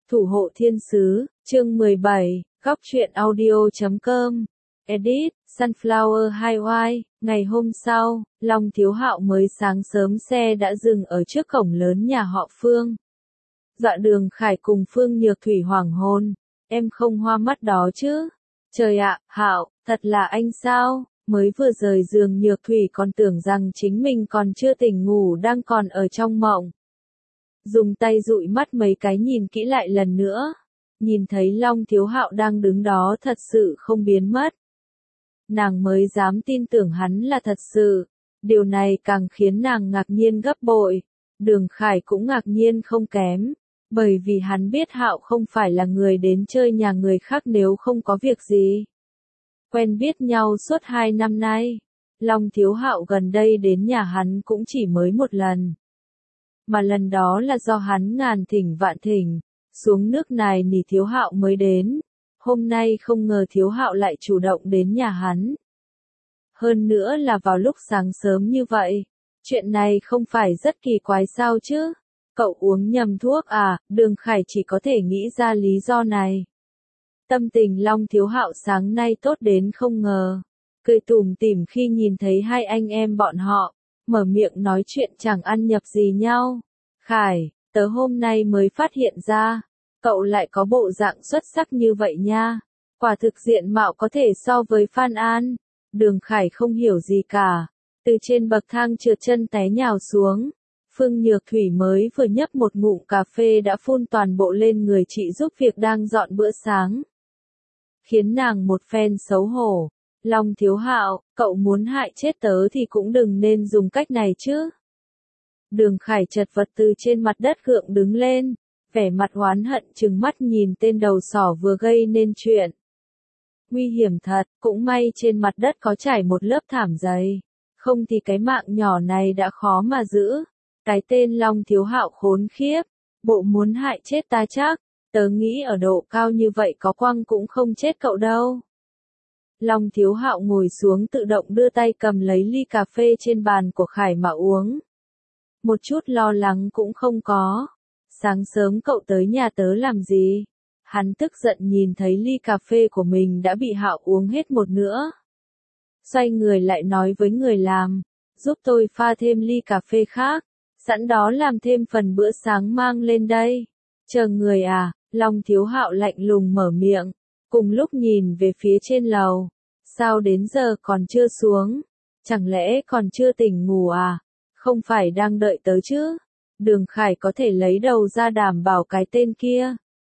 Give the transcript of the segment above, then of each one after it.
Thủ hộ thiên sứ, chương 17, góc truyện audio.com, edit, Sunflower Highway. Ngày hôm sau, Long Thiếu Hạo mới sáng sớm xe đã dừng ở trước cổng lớn nhà họ Phương. Dọa Đường Khải cùng Phương Nhược Thủy hoảng hồn, em không hoa mắt đó chứ? Trời ạ, Hạo, thật là anh sao? Mới vừa rời giường Nhược Thủy còn tưởng rằng chính mình còn chưa tỉnh ngủ đang còn ở trong mộng. Dùng tay dụi mắt mấy cái nhìn kỹ lại lần nữa. Nhìn thấy Long Thiếu Hạo đang đứng đó thật sự không biến mất. Nàng mới dám tin tưởng hắn là thật sự. Điều này càng khiến nàng ngạc nhiên gấp bội. Đường Khải cũng ngạc nhiên không kém. Bởi vì hắn biết Hạo không phải là người đến chơi nhà người khác nếu không có việc gì. Quen biết nhau suốt 2 năm nay. Long Thiếu Hạo gần đây đến nhà hắn cũng chỉ mới một lần. Mà lần đó là do hắn ngàn thỉnh vạn thỉnh, xuống nước này nỉ Thiếu Hạo mới đến. Hôm nay không ngờ Thiếu Hạo lại chủ động đến nhà hắn. Hơn nữa là vào lúc sáng sớm như vậy. Chuyện này không phải rất kỳ quái sao chứ? Cậu uống nhầm thuốc à? Đường Khải chỉ có thể nghĩ ra lý do này. Tâm tình Long Thiếu Hạo sáng nay tốt đến không ngờ. Cười tủm tỉm khi nhìn thấy hai anh em bọn họ. Mở miệng nói chuyện chẳng ăn nhập gì nhau. Khải, tớ hôm nay mới phát hiện ra, cậu lại có bộ dạng xuất sắc như vậy nha. Quả thực diện mạo có thể so với Phan An. Đường Khải không hiểu gì cả. Từ trên bậc thang trượt chân té nhào xuống. Phương Nhược Thủy mới vừa nhấp một ngụm cà phê đã phun toàn bộ lên người chị giúp việc đang dọn bữa sáng. Khiến nàng một phen xấu hổ. Long Thiếu Hạo, cậu muốn hại chết tớ thì cũng đừng nên dùng cách này chứ. Đường Khải chật vật từ trên mặt đất gượng đứng lên, vẻ mặt oán hận trừng mắt nhìn tên đầu sỏ vừa gây nên chuyện. Nguy hiểm thật, cũng may trên mặt đất có trải một lớp thảm dày, không thì cái mạng nhỏ này đã khó mà giữ. Cái tên Long Thiếu Hạo khốn khiếp, bộ muốn hại chết ta chắc, tớ nghĩ ở độ cao như vậy có quăng cũng không chết cậu đâu. Long Thiếu Hạo ngồi xuống tự động đưa tay cầm lấy ly cà phê trên bàn của Khải mà uống. Một chút lo lắng cũng không có. Sáng sớm cậu tới nhà tớ làm gì? Hắn tức giận nhìn thấy ly cà phê của mình đã bị Hạo uống hết một nữa. Xoay người lại nói với người làm, giúp tôi pha thêm ly cà phê khác, sẵn đó làm thêm phần bữa sáng mang lên đây. Chờ người à? Long Thiếu Hạo lạnh lùng mở miệng, cùng lúc nhìn về phía trên lầu. Sao đến giờ còn chưa xuống? Chẳng lẽ còn chưa tỉnh ngủ à? Không phải đang đợi tớ chứ? Đường Khải có thể lấy đầu ra đảm bảo cái tên kia.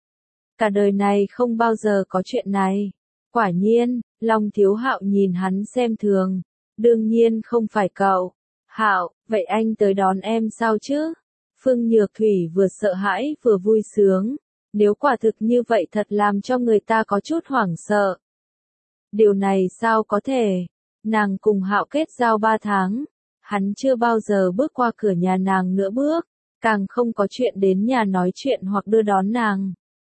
Cả đời này không bao giờ có chuyện này. Quả nhiên, Long Thiếu Hạo nhìn hắn xem thường. Đương nhiên không phải cậu. Hạo, vậy anh tới đón em sao chứ? Phương Nhược Thủy vừa sợ hãi vừa vui sướng. Nếu quả thực như vậy thật làm cho người ta có chút hoảng sợ. Điều này sao có thể? Nàng cùng Hạo kết giao 3 tháng. Hắn chưa bao giờ bước qua cửa nhà nàng nữa bước, càng không có chuyện đến nhà nói chuyện hoặc đưa đón nàng.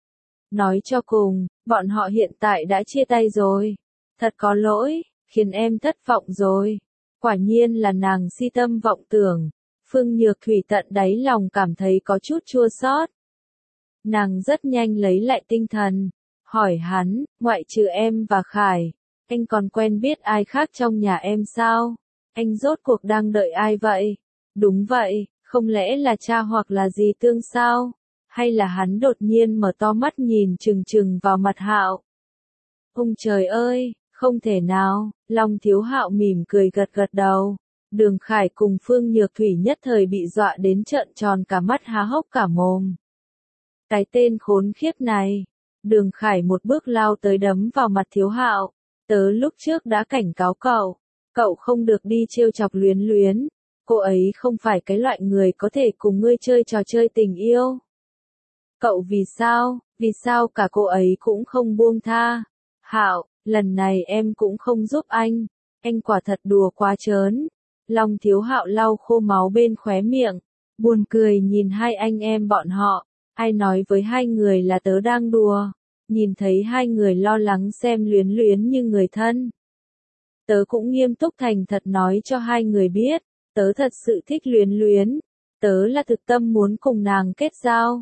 Nói cho cùng, bọn họ hiện tại đã chia tay rồi. Thật có lỗi, khiến em thất vọng rồi. Quả nhiên là nàng si tâm vọng tưởng. Phương Nhược Thủy tận đáy lòng cảm thấy có chút chua xót. Nàng rất nhanh lấy lại tinh thần, hỏi hắn, ngoại trừ em và Khải, anh còn quen biết ai khác trong nhà em sao? Anh rốt cuộc đang đợi ai vậy? Đúng vậy, không lẽ là cha hoặc là dì Tương sao? Hay là hắn đột nhiên mở to mắt nhìn trừng trừng vào mặt Hạo? Ông trời ơi, không thể nào. Long Thiếu Hạo mỉm cười gật gật đầu. Đường Khải cùng Phương Nhược Thủy nhất thời bị dọa đến trợn tròn cả mắt há hốc cả mồm. Cái tên khốn khiếp này. Đường Khải một bước lao tới đấm vào mặt Thiếu Hạo. Tớ lúc trước đã cảnh cáo cậu. Cậu không được đi trêu chọc Luyến Luyến. Cô ấy không phải cái loại người có thể cùng ngươi chơi trò chơi tình yêu. Cậu vì sao cả cô ấy cũng không buông tha? Hạo, lần này em cũng không giúp anh quả thật đùa quá trớn. Long Thiếu Hạo lau khô máu bên khóe miệng, buồn cười nhìn hai anh em bọn họ. Ai nói với hai người là tớ đang đùa? Nhìn thấy hai người lo lắng xem Luyến Luyến như người thân. Tớ cũng nghiêm túc thành thật nói cho hai người biết, tớ thật sự thích Luyến Luyến. Tớ là thực tâm muốn cùng nàng kết giao.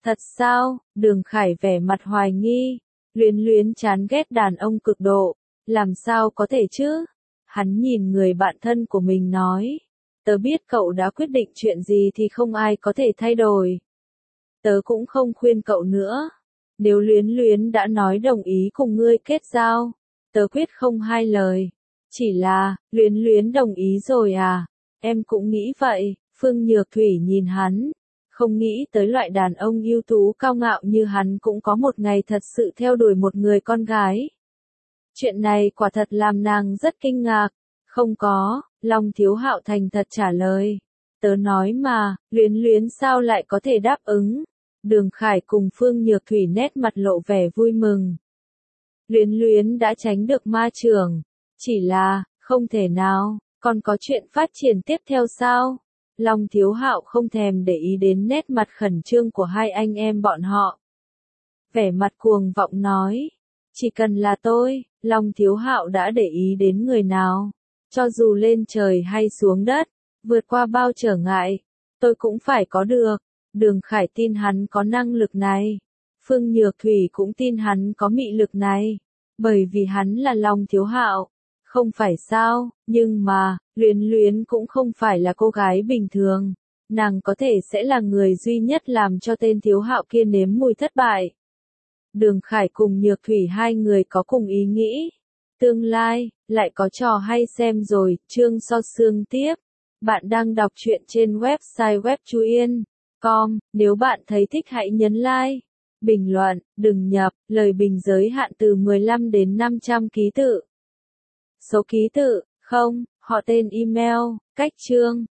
Thật sao? Đường Khải vẻ mặt hoài nghi. Luyến Luyến chán ghét đàn ông cực độ. Làm sao có thể chứ? Hắn nhìn người bạn thân của mình nói. Tớ biết cậu đã quyết định chuyện gì thì không ai có thể thay đổi. Tớ cũng không khuyên cậu nữa. Nếu Luyến Luyến đã nói đồng ý cùng ngươi kết giao, tớ quyết không hai lời. Chỉ là, Luyến Luyến đồng ý rồi à? Em cũng nghĩ vậy. Phương Nhược Thủy nhìn hắn. Không nghĩ tới loại đàn ông ưu tú cao ngạo như hắn cũng có một ngày thật sự theo đuổi một người con gái. Chuyện này quả thật làm nàng rất kinh ngạc. Không có, Long Thiếu Hạo thành thật trả lời. Tớ nói mà, Luyến Luyến sao lại có thể đáp ứng. Đường Khải cùng Phương Nhược Thủy nét mặt lộ vẻ vui mừng. Luyến Luyến đã tránh được ma trưởng. Chỉ là, không thể nào, còn có chuyện phát triển tiếp theo sao? Long Thiếu Hạo không thèm để ý đến nét mặt khẩn trương của hai anh em bọn họ. Vẻ mặt cuồng vọng nói. Chỉ cần là tôi, Long Thiếu Hạo đã để ý đến người nào. Cho dù lên trời hay xuống đất, vượt qua bao trở ngại, tôi cũng phải có được. Đường Khải tin hắn có năng lực này. Phương Nhược Thủy cũng tin hắn có mị lực này. Bởi vì hắn là Long Thiếu Hạo. Không phải sao, nhưng mà, Luyến Luyến cũng không phải là cô gái bình thường. Nàng có thể sẽ là người duy nhất làm cho tên Thiếu Hạo kia nếm mùi thất bại. Đường Khải cùng Nhược Thủy hai người có cùng ý nghĩ. Tương lai, lại có trò hay xem rồi, chương so sương tiếp. Bạn đang đọc truyện trên website webchuyen.com, nếu bạn thấy thích hãy nhấn like, bình luận, đừng nhập, lời bình giới hạn từ 15 đến 500 ký tự. Số ký tự, không, họ tên email, cách chương.